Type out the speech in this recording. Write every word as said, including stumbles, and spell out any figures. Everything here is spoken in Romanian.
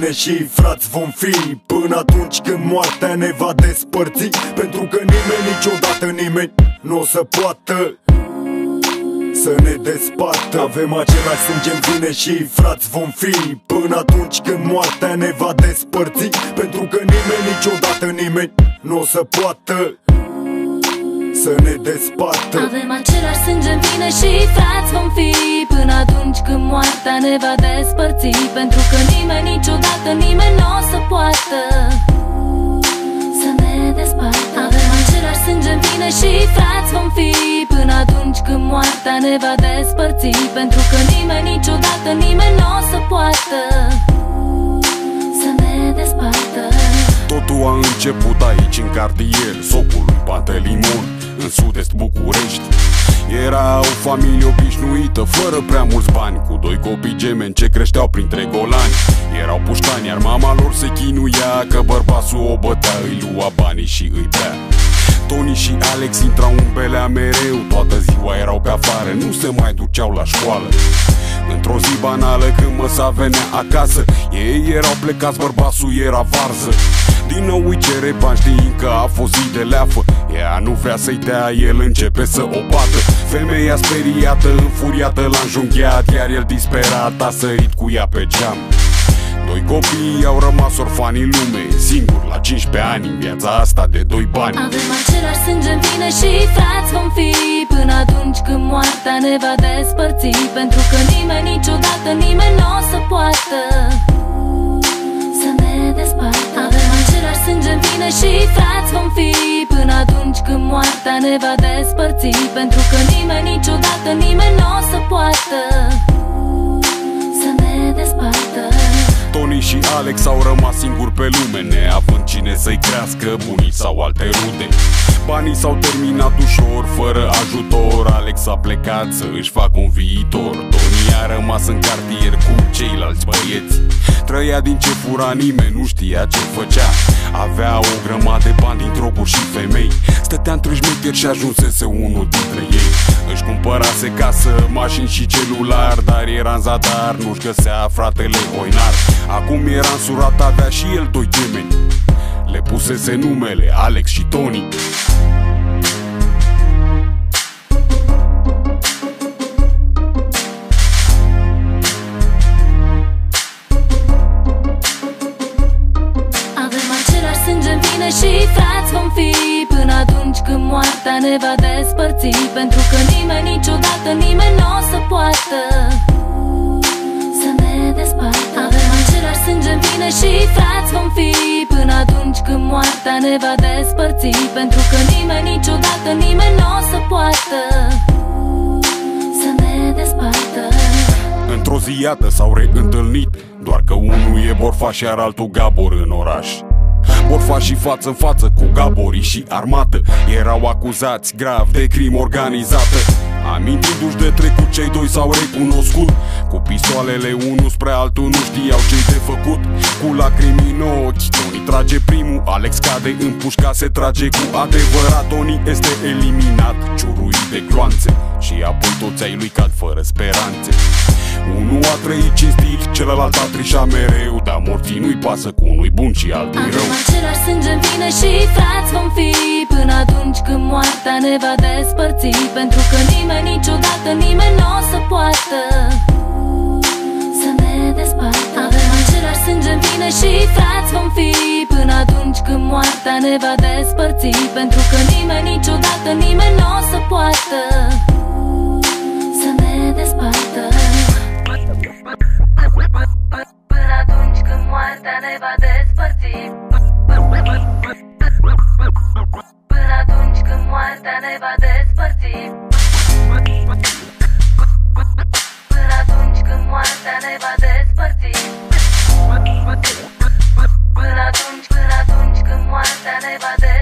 vine și frați vom fi, până atunci când moartea ne va despărți. Pentru că nimeni, niciodată nimeni nu o să poată să ne despartă. Avem același sânge în vine și frați vom fi, până atunci când moartea ne va despărți. Pentru că nimeni, niciodată nimeni nu o să poată să ne despartă. Avem același sânge în vine și frați vom fi, până atunci când moartea ne va despărți. Pentru că nimeni, niciodată nimeni nu o să poată să ne despartă. Avem același sânge în vine și frați vom fi, până atunci când moartea ne va despărți. Pentru că nimeni, niciodată nimeni nu o să poată să ne despartă. Totul a început aici în cartier Socului Pantelimon, în sud-est București. Era o familie obișnuită, fără prea mulți bani, cu doi copii gemeni ce creșteau printre golani. Erau puștani, iar mama lor se chinuia, că bărbatul o bătea, îi lua banii și îi bea. Tony și Alex intrau în belea mereu, toată ziua erau pe afară, nu se mai duceau la școală. Într-o zi banală, când măsa venea acasă, ei erau plecați, bărbatul era varză. Din nou îi cere bani, știind că a fost zi de leafă. Ea nu vrea să-i dea, el începe să o bată. Femeia speriată, înfuriată, l-a înjunghiat, iar el disperat a sărit cu ea pe geam. Doi copii au rămas orfani în lume, singuri la cincisprezece ani, în viața asta de doi bani. Avem același sânge în vine și frați vom fi, până atunci când moartea ne va despărți. Pentru că nimeni, niciodată nimeni nu o să poată să ne despartă. Avem același sânge în vine și frați vom fi, până atunci când moartea ne va despărți. Pentru că nimeni, niciodată nimeni nu o să poată să ne despartă. Tony și Alex au rămas singuri pe lume, neavând cine să-i crească, bunici sau alte rude. Banii s-au terminat ușor, fără ajutor. Alex a plecat să își facă un viitor. Tony a rămas în cartier cu ceilalți băieți. Trăia din ce fura, nimeni nu știa ce făcea. Avea o grămadă de bani din droguri și femei. Stătea între șmecheri și ajunsese unul dintre ei. Își cumpărase casă, mașini și celular, dar era în zadar, nu-și găsea fratele Oinar. Acum era însurat, avea și el doi gemeni. Le pusese numele Alex și Tony. Avem același sânge în vine și frați vom fi, până atunci când moartea ne va despărți. Pentru că nimeni, niciodată nimeni nu o să poată să ne despartă. Avem același sânge în vine și frați vom fi, până atunci când moartea ne va despărți. Pentru că nimeni, niciodată nimeni nu o să poată să ne despartă. Într-o zi iată s-au reîntâlnit, doar că unul e borfaș iar altul Gabor în oraș. Borfașii față în față cu gaborii și armată erau acuzați grav de crimă organizată. Amintindu-și de trecut, cei doi s-au recunoscut. Cu pistoalele unul spre altul, nu știau ce-i de făcut. Cu lacrimi în ochi, Tony trage primul, Alex cade în pușca, se trage cu adevărat. Tony este eliminat, ciuruit de gloanțe, și apoi toți ai lui cad fără speranțe. Unul a trăit cinstit, celălalt a trișat mereu, dar morții nu-i pasă cu unui bun și altul rău. Avem același sânge în vine și frați vom fi, până atunci când moartea ne va despărți. Pentru că nimeni, niciodată nimeni nu o să poată să ne despartă. Avem același sânge în vine și frați vom fi, până atunci când moartea ne va despărți. Pentru că nimeni, niciodată nimeni nu o să poată să ne despartă. Până atunci când moartea ne va despărți. Până atunci când moartea ne va despărți. Până atunci când moartea ne va despărți. Până atunci, până atunci când moartea ne va despărți.